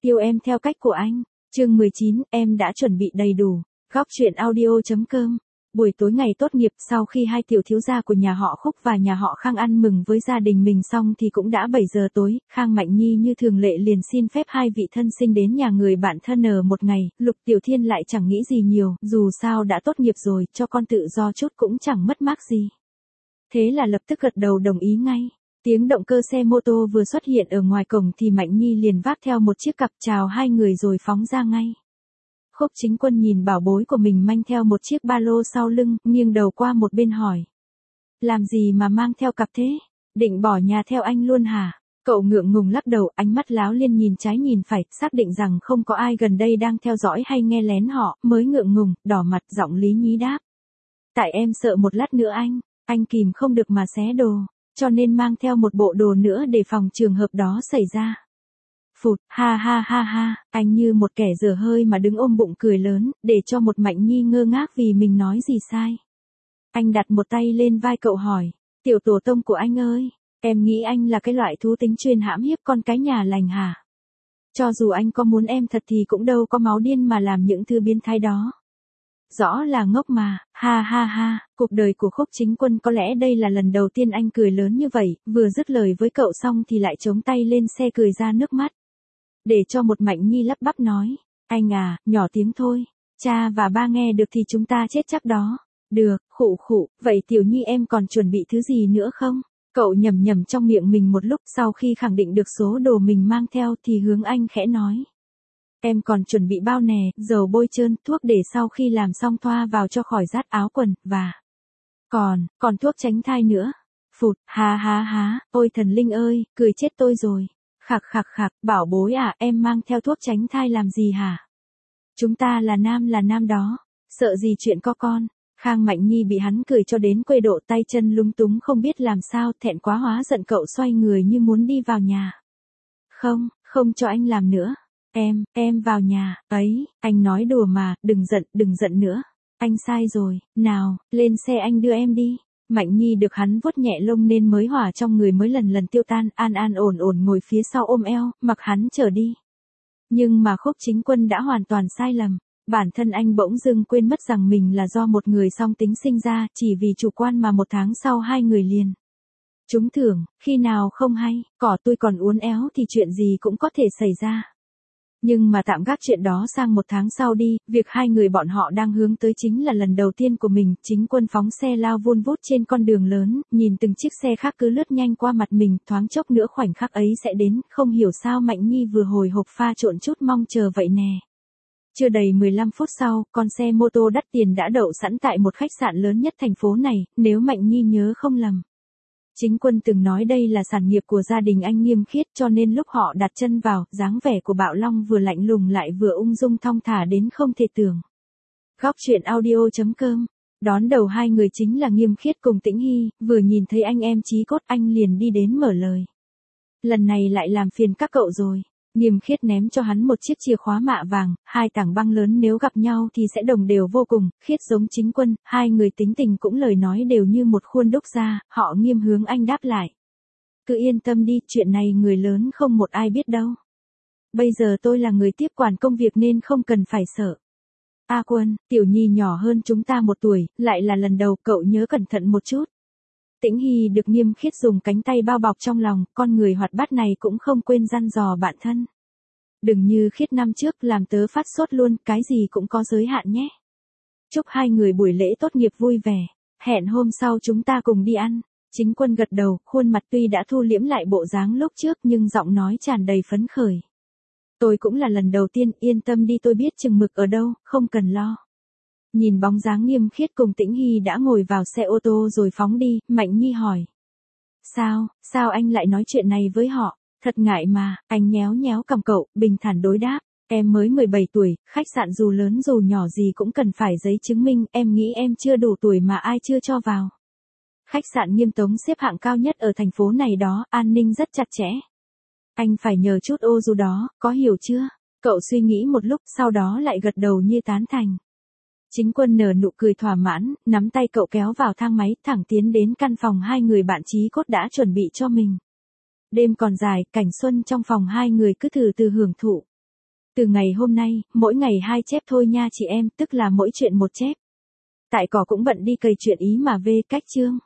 Yêu em theo cách của anh. Chương 19, em đã chuẩn bị đầy đủ. Góc truyện audio.com. Buổi tối ngày tốt nghiệp, sau khi hai tiểu thiếu gia của nhà họ Khúc và nhà họ Khang ăn mừng với gia đình mình xong thì cũng đã 7 giờ tối, Khang Mạnh Nhi như thường lệ liền xin phép hai vị thân sinh đến nhà người bạn thân ở một ngày, Lục Tiểu Thiên lại chẳng nghĩ gì nhiều, dù sao đã tốt nghiệp rồi, cho con tự do chút cũng chẳng mất mát gì. Thế là lập tức gật đầu đồng ý ngay. Tiếng động cơ xe mô tô vừa xuất hiện ở ngoài cổng thì Mạnh Nhi liền vác theo một chiếc cặp chào hai người rồi phóng ra ngay. Khúc Chính Quân nhìn bảo bối của mình mang theo một chiếc ba lô sau lưng, nghiêng đầu qua một bên hỏi. Làm gì mà mang theo cặp thế? Định bỏ nhà theo anh luôn hả? Cậu ngượng ngùng lắc đầu, ánh mắt láo liên nhìn trái nhìn phải, xác định rằng không có ai gần đây đang theo dõi hay nghe lén họ, mới ngượng ngùng, đỏ mặt, giọng lý nhí đáp. Tại em sợ một lát nữa anh kìm không được mà xé đồ, cho nên mang theo một bộ đồ nữa để phòng trường hợp đó xảy ra. Phụt, ha ha ha ha, anh như một kẻ dở hơi mà đứng ôm bụng cười lớn, để cho một Mạnh Nhi ngơ ngác vì mình nói gì sai. Anh đặt một tay lên vai cậu hỏi, tiểu tổ tông của anh ơi, em nghĩ anh là cái loại thú tính chuyên hãm hiếp con cái nhà lành hả? Cho dù anh có muốn em thật thì cũng đâu có máu điên mà làm những thứ biến thái đó. Rõ là ngốc mà, ha ha ha, cuộc đời của Khúc Chính Quân có lẽ đây là lần đầu tiên anh cười lớn như vậy, vừa dứt lời với cậu xong thì lại chống tay lên xe cười ra nước mắt. Để cho một Mạnh Nhi lắp bắp nói, anh à, nhỏ tiếng thôi, cha và ba nghe được thì chúng ta chết chắc đó. Được, khụ khụ, vậy Tiểu Nhi em còn chuẩn bị thứ gì nữa không? Cậu nhẩm nhẩm trong miệng mình một lúc, sau khi khẳng định được số đồ mình mang theo thì hướng anh khẽ nói. Em còn chuẩn bị bao nè, dầu bôi trơn, thuốc để sau khi làm xong thoa vào cho khỏi rát áo quần, và còn thuốc tránh thai nữa. Phụt, ha ha ha, ôi thần linh ơi, cười chết tôi rồi. Khạc khạc khạc, bảo bối à, em mang theo thuốc tránh thai làm gì hả? Chúng ta là nam đó, sợ gì chuyện có con. Khang Mạnh Nhi bị hắn cười cho đến quê độ, tay chân lúng túng không biết làm sao, thẹn quá hóa giận, cậu xoay người như muốn đi vào nhà. Không cho anh làm nữa. Em vào nhà, ấy, anh nói đùa mà, đừng giận nữa. Anh sai rồi, nào, lên xe anh đưa em đi. Mạnh Nhi được hắn vuốt nhẹ lông nên mới hỏa trong người mới lần lần tiêu tan, an ổn ngồi phía sau ôm eo, mặc hắn chở đi. Nhưng mà Khúc Chính Quân đã hoàn toàn sai lầm. Bản thân anh bỗng dưng quên mất rằng mình là do một người song tính sinh ra, chỉ vì chủ quan mà một tháng sau hai người liền trúng thưởng, khi nào không hay, cỏ tôi còn uốn éo thì chuyện gì cũng có thể xảy ra. Nhưng mà tạm gác chuyện đó sang một tháng sau đi, việc hai người bọn họ đang hướng tới chính là lần đầu tiên của mình. Chính Quân phóng xe lao vun vút trên con đường lớn, nhìn từng chiếc xe khác cứ lướt nhanh qua mặt mình, thoáng chốc nữa khoảnh khắc ấy sẽ đến, không hiểu sao Mạnh Nhi vừa hồi hộp pha trộn chút mong chờ vậy nè. Chưa đầy 15 phút sau, con xe mô tô đắt tiền đã đậu sẵn tại một khách sạn lớn nhất thành phố này, nếu Mạnh Nhi nhớ không lầm. Chính Quân từng nói đây là sản nghiệp của gia đình anh Nghiêm Khiết, cho nên lúc họ đặt chân vào, dáng vẻ của Bạo Long vừa lạnh lùng lại vừa ung dung thong thả đến không thể tưởng. Góc truyện audio.com. Đón đầu hai người chính là Nghiêm Khiết cùng Tĩnh Hy, vừa nhìn thấy anh em chí cốt anh liền đi đến mở lời. Lần này lại làm phiền các cậu rồi. Nghiêm Khiết ném cho hắn một chiếc chìa khóa mạ vàng, hai tảng băng lớn nếu gặp nhau thì sẽ đồng đều vô cùng. Khiết giống Chính Quân, hai người tính tình cũng lời nói đều như một khuôn đúc ra, họ Nghiêm hướng anh đáp lại. Cứ yên tâm đi, chuyện này người lớn không một ai biết đâu. Bây giờ tôi là người tiếp quản công việc nên không cần phải sợ. A Quân, Tiểu Nhi nhỏ hơn chúng ta 1 tuổi, lại là lần đầu, cậu nhớ cẩn thận một chút. Tĩnh Hy được Nghiêm Khiết dùng cánh tay bao bọc trong lòng, con người hoạt bát này cũng không quên dặn dò bạn thân. Đừng như Khiết năm trước làm tớ phát sốt luôn, cái gì cũng có giới hạn nhé. Chúc hai người buổi lễ tốt nghiệp vui vẻ, hẹn hôm sau chúng ta cùng đi ăn. Chính Quân gật đầu, khuôn mặt tuy đã thu liễm lại bộ dáng lúc trước nhưng giọng nói tràn đầy phấn khởi. Tôi cũng là lần đầu tiên, yên tâm đi, tôi biết chừng mực ở đâu, không cần lo. Nhìn bóng dáng Nghiêm Khiết cùng Tĩnh Hy đã ngồi vào xe ô tô rồi phóng đi, Mạnh Nhi hỏi. Sao anh lại nói chuyện này với họ? Thật ngại mà, anh nhéo nhéo cằm cậu, bình thản đối đáp. Em mới 17 tuổi, khách sạn dù lớn dù nhỏ gì cũng cần phải giấy chứng minh, em nghĩ em chưa đủ tuổi mà ai chưa cho vào. Khách sạn Nghiêm Tống xếp hạng cao nhất ở thành phố này đó, an ninh rất chặt chẽ. Anh phải nhờ chút ô dù đó, có hiểu chưa? Cậu suy nghĩ một lúc, sau đó lại gật đầu như tán thành. Chính Quân nở nụ cười thỏa mãn, nắm tay cậu kéo vào thang máy, thẳng tiến đến căn phòng hai người bạn chí cốt đã chuẩn bị cho mình. Đêm còn dài, cảnh xuân trong phòng hai người cứ từ từ hưởng thụ. Từ ngày hôm nay, mỗi ngày 2 chép thôi nha chị em, tức là mỗi chuyện một chép. Tại cỏ cũng bận đi cày chuyện ý mà về cách chương.